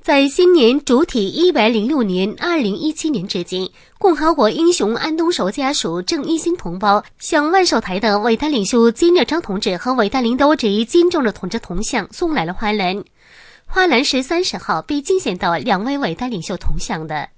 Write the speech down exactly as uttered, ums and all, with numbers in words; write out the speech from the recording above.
在新年主体一百零六年二零一七年至今，共和国英雄安东寿家属郑一心同胞向万寿台的伟大领袖金日成同志和伟大领导者金正日同志铜像送来了花篮。花篮是三十号被敬献到两位伟大领袖铜像的。